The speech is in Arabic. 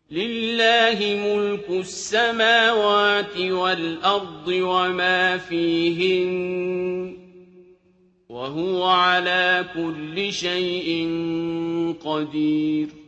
لله ملك السماوات والأرض وما فيهن وهو على كل شيء قدير